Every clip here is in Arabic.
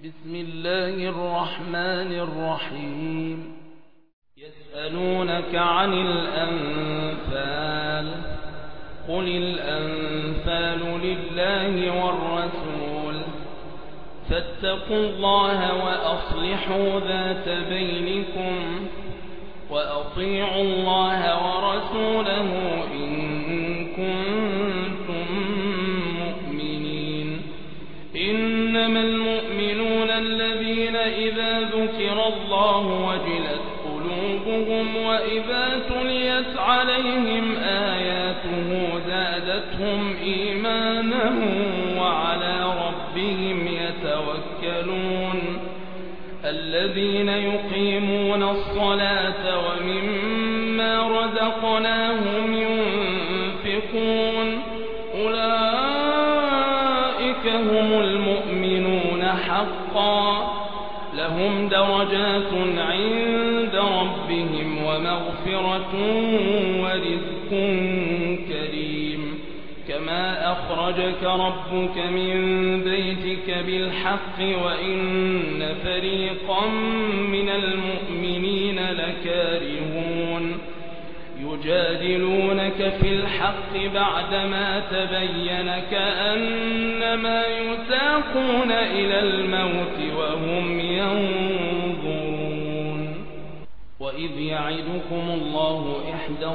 بسم الله الرحمن الرحيم يسألونك عن الأنفال قل الأنفال لله والرسول فاتقوا الله وأصلحوا ذات بينكم وأطيعوا الله ورسوله إن كنتم مؤمنين إنما المؤمنون الذين إذا ذكر الله وجلت قلوبهم وإذا تليت عليهم آياته زادتهم إيمانا وعلى ربهم يتوكلون الذين يقيمون الصلاة ومما رزقناهم ينفقون أولئك هم المؤمنون حقا لهم درجات عند ربهم ومغفرة ورزق كريم كما أخرجك ربك من بيتك بالحق وإن فريقا من المؤمنين لكارهون يجادلونك في الحق بعدما تبين كأنما يساقون إلى الموت وهم ينظرون وإذ يعدكم الله إحدى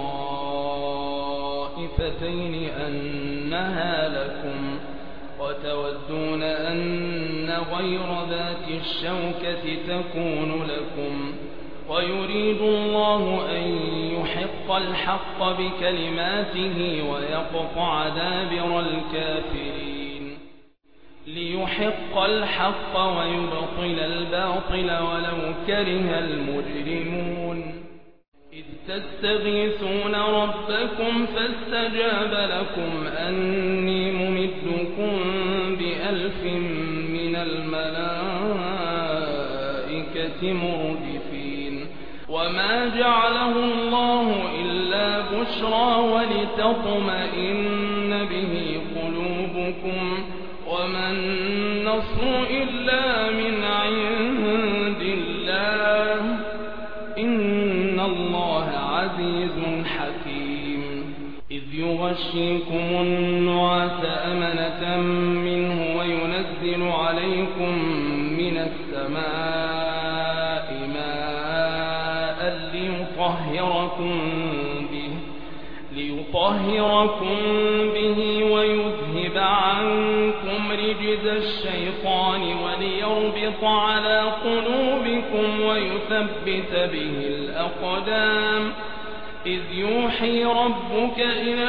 الطائفتين أنها لكم وتودون أن غير ذات الشوكة تكون لكم ويريد الله أن يحق الحق بكلماته ويقطع دابر الكافرين ليحق الحق ويبطل الباطل ولو كره المجرمون إذ تستغيثون ربكم فاستجاب لكم أني ممدكم ب1000 من الملائكة مردفين وما جعله الله إلا بشرى ولتطمئن به قلوبكم وما النصر إلا من عند الله إن الله عزيز حكيم إذ يغشيكم النعاس أمنة منه وينزل عليكم من السماء ماء ليطهركم به ويذهب عنكم رجز الشيطان وليربط على قلوبكم ويثبت به الأقدام إذ يوحي ربك إلى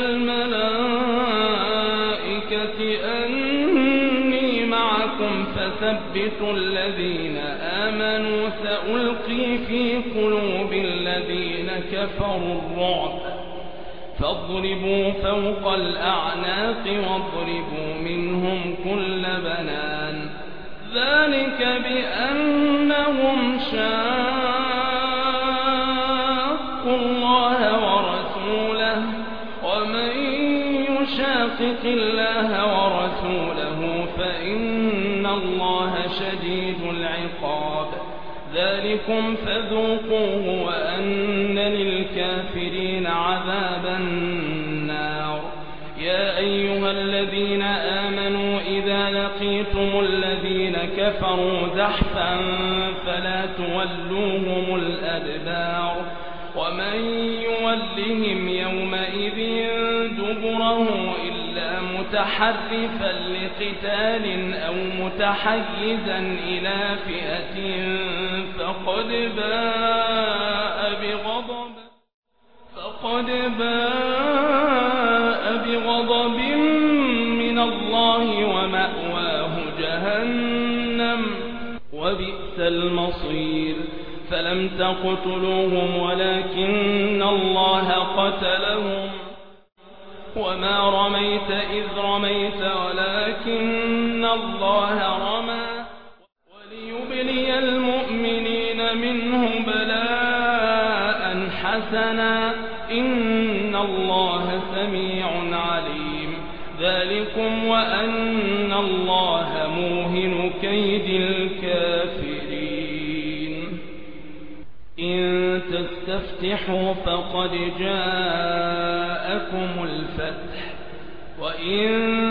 الملائكة أني معكم فثبتوا الذين آمنوا سألقي في قلوب الذين كفروا الرعب فاضربوا فوق الأعناق واضربوا منهم كل بنان ذلك بأنهم شاقوا الله ورسوله ومن يشاقق الله ورسوله فإن الله شديد العقاب ذلكم فذوقوه وأن للكافرين عذاب النار يا أيها الذين آمنوا إذا لقيتم الذين كفروا زحفا فلا تولوهم الأدبار ومن يولهم يومئذ دبره إلا متحرفا لقتال أو متحيزا إلى فئة فقد باء بغضب من الله ومأواه جهنم وبئس المصير فلم تقتلوهم ولكن الله قتلهم وما رميت إذ رميت ولكن الله رمى وليبلي المؤمنين منه بلاء حسنا إن الله سميع عليم ذلكم وأن الله موهن كيد تستفتحوا فقد جاءكم الفتح وإن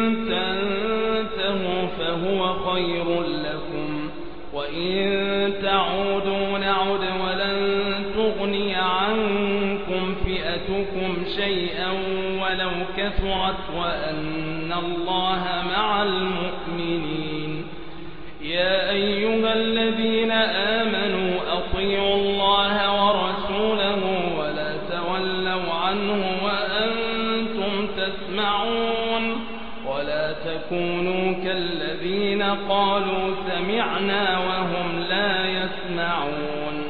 تنتهوا فهو خير لكم وإن تعودوا نعد ولن تغني عنكم فئتكم شيئا ولو كثرت وأن الله مع المؤمنين. يا أيها الذين آمنوا أطيعوا الله ورسوله ولا تولوا عنه وأنتم تسمعون ولا تكونوا كالذين قالوا سمعنا وهم لا يسمعون.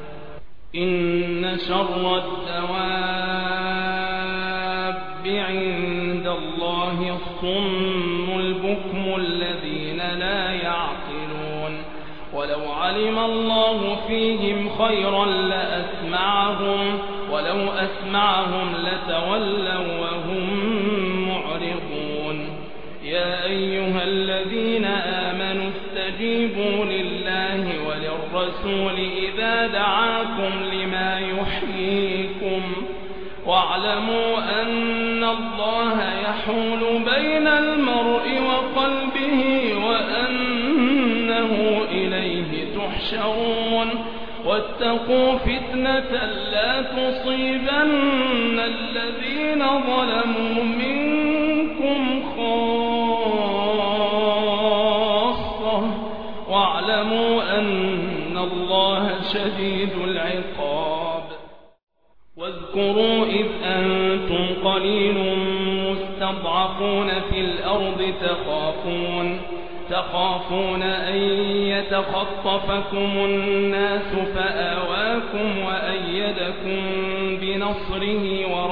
إن شر الدواب عند الله الصم البكم الذين لا يعقلون ولو علم الله فيهم خيرا لأسمعهم ولو أسمعهم لتولوا وهم معرضون. يا أيها الذين آمنوا استجيبوا لله وللرسول إذا دعاكم لما يحييكم واعلموا أن الله يحول بين المرء وقلبه وأنه إليه تحشرون. واتقوا فتنة لا تصيبن الذين ظلموا منكم خاصة واعلموا أن الله شديد العقاب. واذكروا إذ أنتم قليل مستضعفون في الأرض تخافون أن يتخطفكم الناس فآواكم وأيدكم بنصره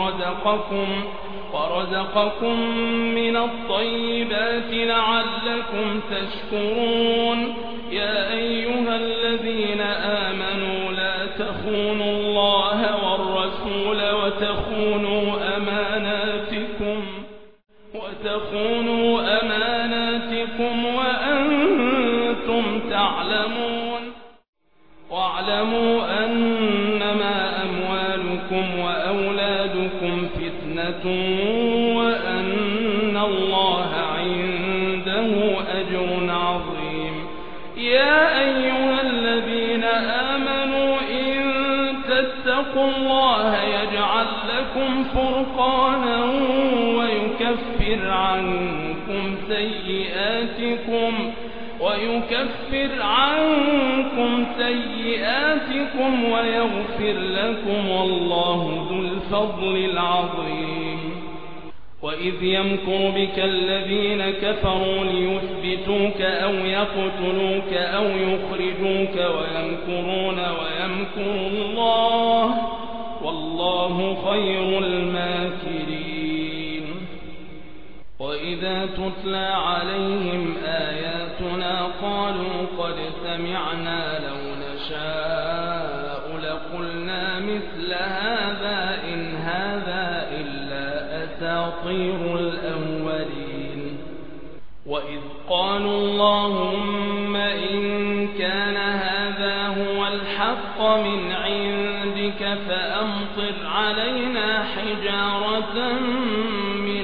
ورزقكم من الطيبات لعلكم تشكرون. يا أيها الذين آمنوا لا تخونوا الله والرسول وتخونوا أماناتكم وأنتم تعلمون. واعلموا أنما أموالكم وأولادكم فتنة وأن الله عنده أجر عظيم. يا أيها الذين آمنوا إن تتقوا الله يجعل لكم فرقانا ويكفر عنكم سيئاتكم ويغفر لكم والله ذو الفضل العظيم. وإذ يمكر بك الذين كفروا ليثبتوك أو يقتلوك أو يخرجوك ويمكرون ويمكر الله والله خير الماكرين. وإذا تتلى عليهم آياتنا قالوا قد سمعنا لو نشاء لقلنا مثل هذا إن هذا إلا أساطير الأولين. وإذ قالوا اللهم إن كان هذا هو الحق من عندك فأمطر علينا حجارة من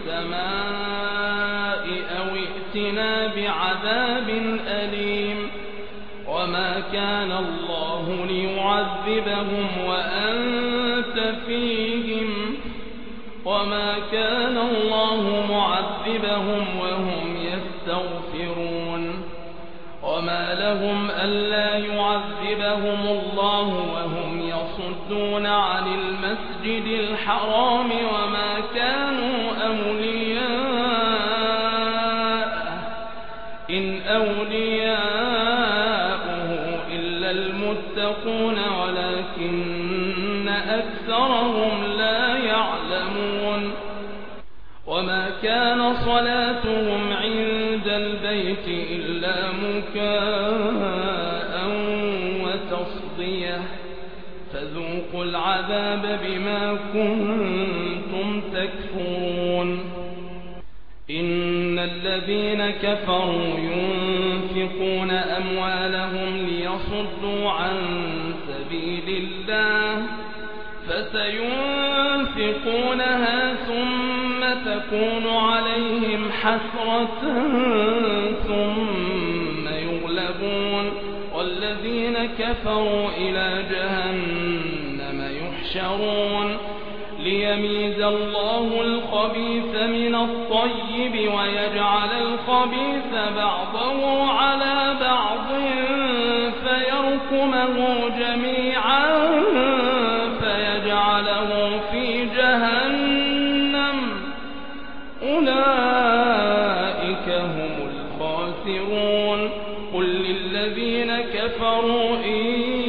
السماء أو ائتنا بعذاب أليم. وما كان الله ليعذبهم وأنت فيهم وما كان الله معذبهم وهم يستغفرون. وما لهم ألا يعذبهم الله وهم يصدون عن المسجد الحرام وما كانوا أولياءه إن أولياؤه إلا المتقون ولكن أكثرهم لا يعلمون. وما كان صلاتهم عند البيت إلا مكاء وتصدية فذوقوا العذاب بما كنتم تكفرون. إن الذين كفروا ينفقون أموالهم ليصدوا عن سبيل الله فسينفقونها ثم تكون عليهم حسرة ثم يغلبون والذين كفروا إلى جهنم يحشرون ليميز الله الخبيث من الطيب ويجعل الخبيث بعضه على بعض فيركمه جميعا فيجعله في جهنم أولئك هم الخاسرون قل للذين كفروا إن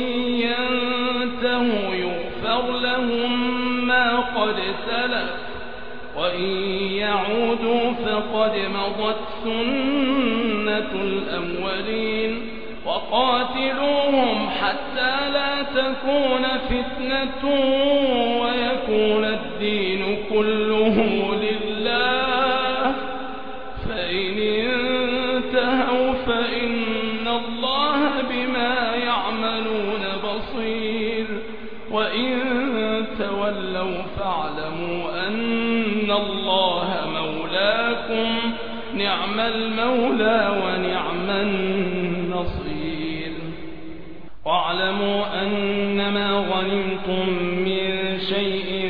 ينتهوا يغفر لهم ما قد سلف وإن يعودوا فقد مضت سنة الأولين وقاتلوهم حتى لا تكون فتنة ويكون الدين كله لله فإن انتهوا فإن الله بما يعملون بصير وإن تولوا فاعلموا أن الله مولاكم نعم المولى ونعم النصير واعلموا أنما غنمتم من شيء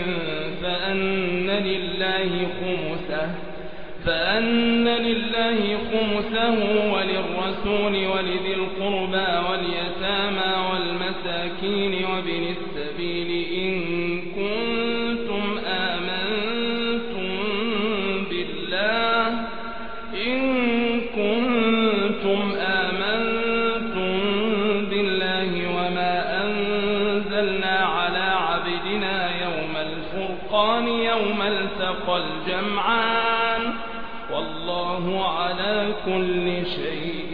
فأن لله خمسه وللرسول ولذي القربى واليتامى والمساكين وابن السبيل إن كنتم آمنتم بالله وما أنزلنا على عبدنا يوم الفرقان يوم التقى الجمعان والله على كل شيء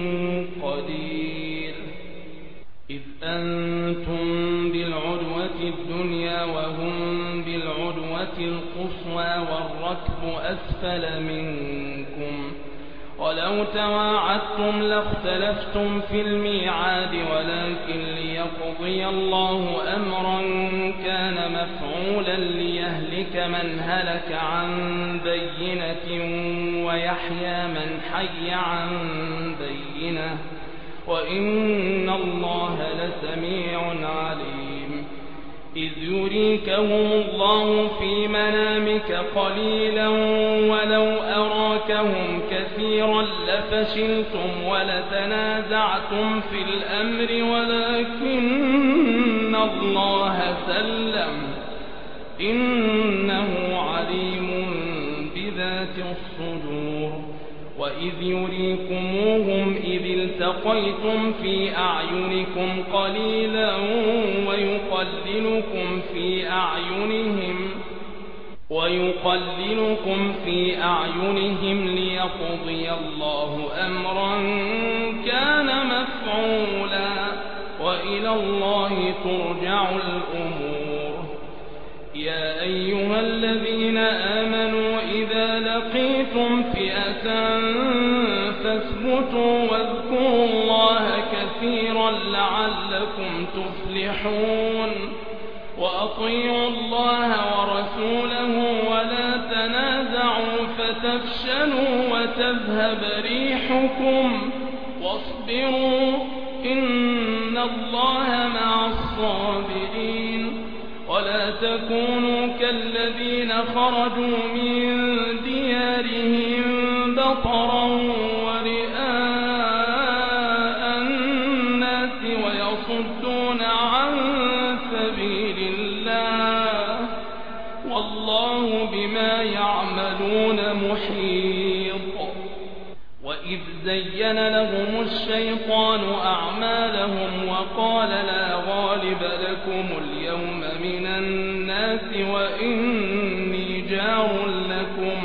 قدير إذ أنتم بالعدوة الدنيا وهم بالعدوة القصوى والركب أسفل منكم ولو تواعدتم لاختلفتم في الميعاد ولكن ليقضي الله أمرا كان مفعولا ليهلك من هلك عن بينة ويحيى من حي عن بينة وإن الله لسميع عليم إذ يريكهم الله في منامك قليلا ولو أراكهم كثيرا لفشلتم ولتنازعتم في الأمر ولكن الله سلم إنه عليم بذات الصدور وإذ يريكموهم إذ التقيتم في أعينكم قليلا ويقللكم في أعينهم ليقضي الله أمرا كان مفعولا وإلى الله ترجع الأمور يا أيها الذين آمنوا إذا لقيتم فئة فاثبتوا واذكروا الله كثيرا لعلكم تفلحون وأطيعوا الله ورسوله ولا تنازعوا فتفشلوا وتذهب ريحكم واصبروا إن الله مع الصابرين ولا تكونوا كالذين خرجوا من ديارهم بطرا ورئاء الناس ويصدون عن سبيل الله والله بما يعملون محيط وإذ زين لهم الشيطان أعمالهم وقال لا غالب لكم اليوم من الناس وإني جار لكم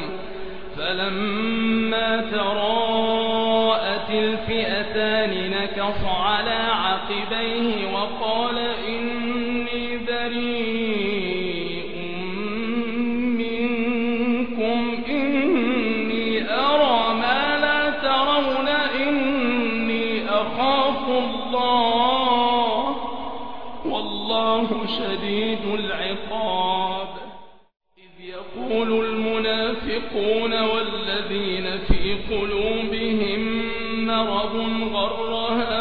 فلما تراءت الفئتان نكص على عقبيه وقال إني بريء منكم إني أرى ما لا ترون إني أخاف الله والله والله شديد العقاب. إذ يقول المنافقون والذين في قلوبهم مرض غر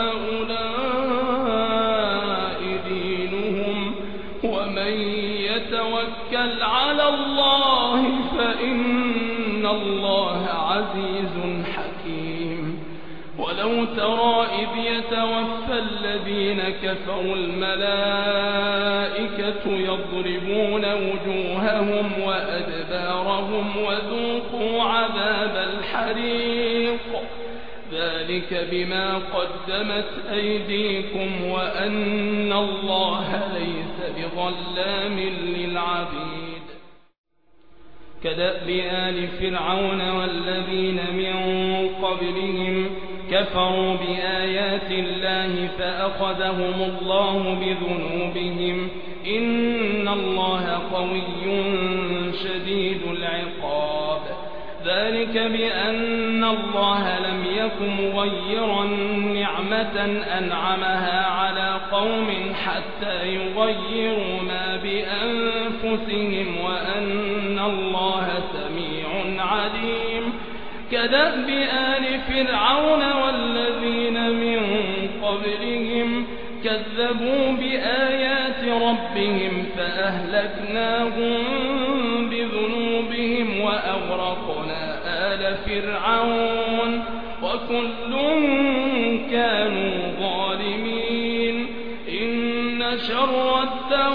هؤلاء دينهم ومن يتوكل على الله فإن الله عزيز حكيم. ولو ترى إذ يتوفى الذين كفروا الملائكة يضربون وجوههم وأدبارهم وذوقوا عذاب الحريق ذلك بما قدمت أيديكم وأن الله ليس بظلام للعبيد. كدأب آل فرعون والذين من قبلهم كفروا بآيات الله فأخذهم الله بذنوبهم إن الله قوي شديد العقاب. ذلك بأن الله لم يكن مغيرا نعمة أنعمها على قوم حتى يغيروا ما بأنفسهم وأن الله سميع عليم. كدأب آل فرعون والذين من قبلهم كذبوا بآيات ربهم فأهلكناهم بذنوبهم وأغرقنا آل فرعون وكل كانوا ظالمين. إن شر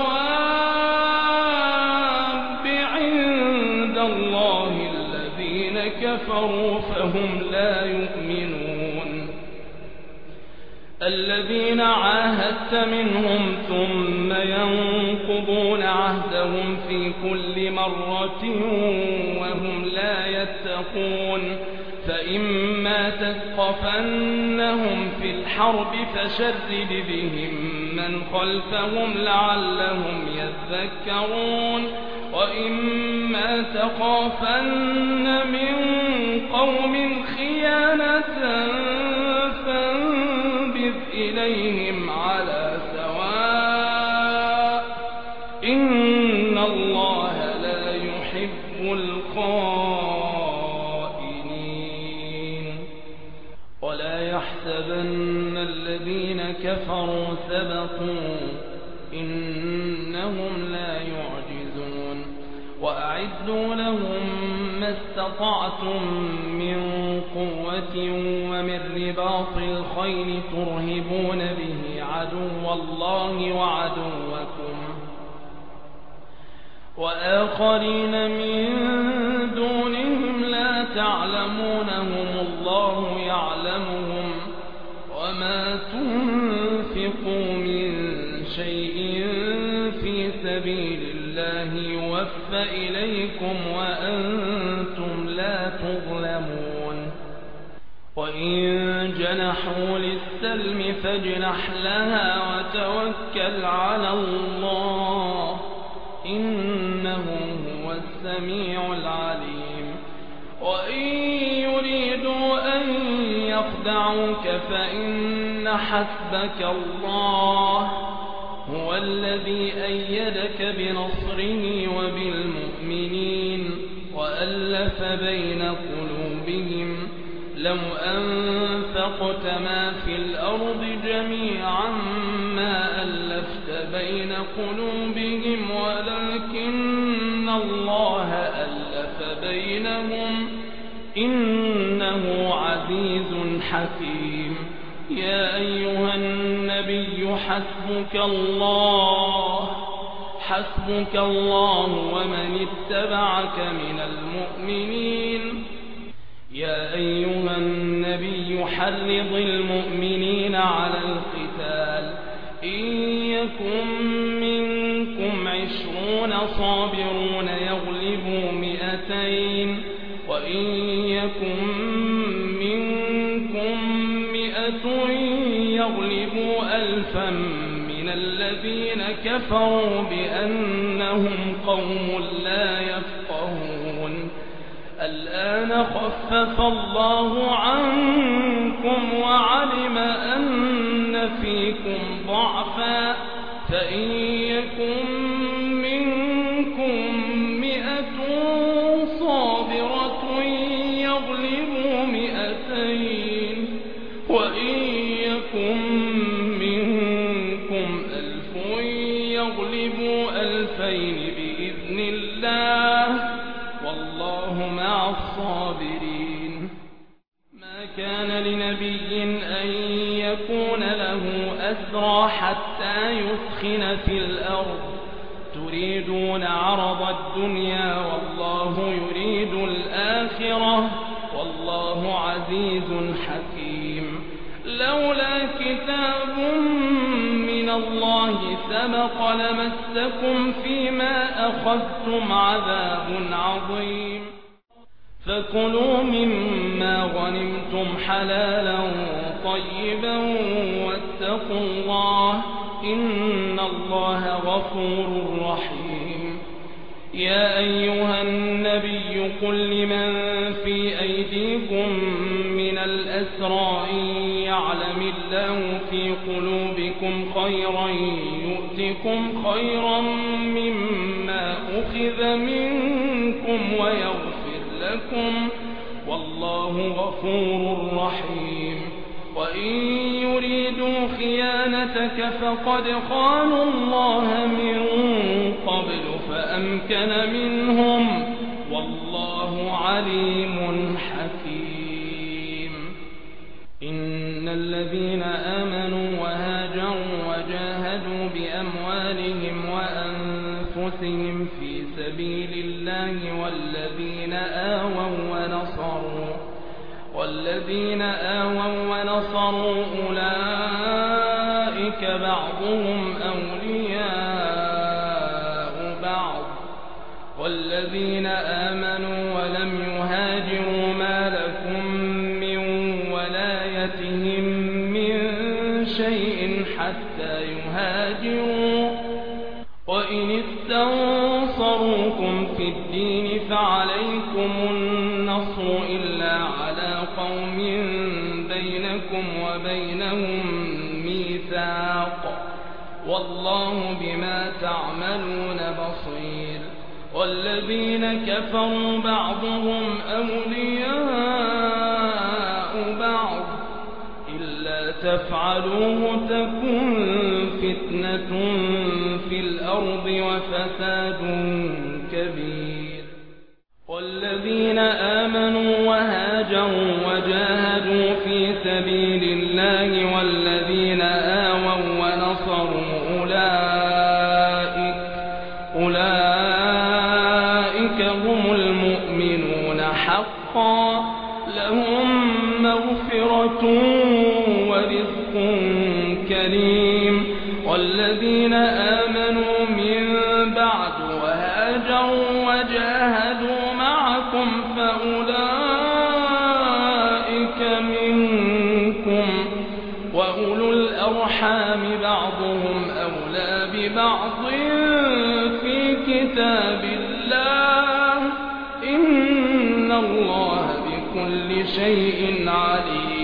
الدواب عند الله الذين كفروا فهم لا يؤمنون. الذين عاهدت منهم ثم ينقضون عهدهم في كل مرة وهم لا يتقون. فإما تثقفنهم في الحرب فشرد بهم من خلفهم لعلهم يذكرون. وإما تخافن من قوم خيانة فانبذ إليهم على سواء إن الله لا يحب الخائنين. ولا يحسبن الذين كفروا سبقوا إنهم لا يعجزون. وأعدوا لهم ما استطعتم من قوة ومن رباط الخيل ترهبون به عدو الله وعدوكم وآخرين من دونهم لا تعلمونهم الله يعلمهم وما تنفقوا من شيء في سبيل الله يوفى إليكم وأنتم لا تظلمون. وإن جنحوا للسلم فاجنح لها وتوكل على الله إنه هو السميع العليم. وإن يريدوا أن يخدعوك فإن حسبك الله هو الذي أيدك بنصره وبالمؤمنين وألف بين قلوبهم. لو أنفقت ما في الأرض جميعا ما ألفت بين قلوبهم ولكن الله ألف بينهم إنه عزيز حكيم. يا أيها النبي حسبك الله ومن اتبعك من المؤمنين. يا أيها النبي حرض المؤمنين على القتال إن يكن منكم 20 صابرون يغلبوا 200 وإن يكن منكم 100 يغلبوا 1000 من الذين كفروا بأنهم قوم لا يفقهون. الآن خفف الله عنكم وعلم أن فيكم ضعفا فإن يكن منكم 100 صابرة يغلبوا 200 وإن يكن منكم 1000 يغلبوا 2000 بإذن الله والله مع الصابرين. ما كان لنبي أن يكون له أسرى حتى يثخن في الأرض تريدون عرض الدنيا والله يريد الآخرة والله عزيز حكيم. لولا كتاب من الله سبق لمسكم فيما أخذتم عذاب عظيم. فكلوا مما غنمتم حلالا طيبا واتقوا الله إن الله غفور رحيم. يا أيها النبي قل لمن في أيديكم من الأسرى إن يعلم الله في قلوبكم خيرا يؤتكم خيرا مما أخذ منكم ويغفر لكم والله غفور رحيم. وإن يريدوا خيانتك فقد خانوا الله من قبل فأمكن منهم والله عليم حكيم. إن الذين آمنوا وهاجروا وجاهدوا بأموالهم وأنفسهم في سبيل الله والذين آووا ونصروا أولئك بعضهم أولياء بعض والذين آمنوا ولم يهاجروا ما لكم من ولايتهم من شيء حتى يهاجروا وإن استنصروكم في الدين فعليكم النصر إلا على قوم بينكم وبينهم ميثاق والله بما تعملون بصير. والذين كفروا بعضهم أولياء بعض إلا تفعلوه تكن فتنة في الأرض وفساد كبير. والذين آمنوا وهاجروا وجاهدوا في سبيل الله والذين آووا ونصروا أولئك هم المؤمنون حقا لهم مغفرة ورزق كريم. والذين آمنوا من بعد وهاجروا وجاهدوا معكم فأولئك منكم وأولو الأرحام بعضهم أولى ببعض في كتاب الله إن الله بكل شيء عليم.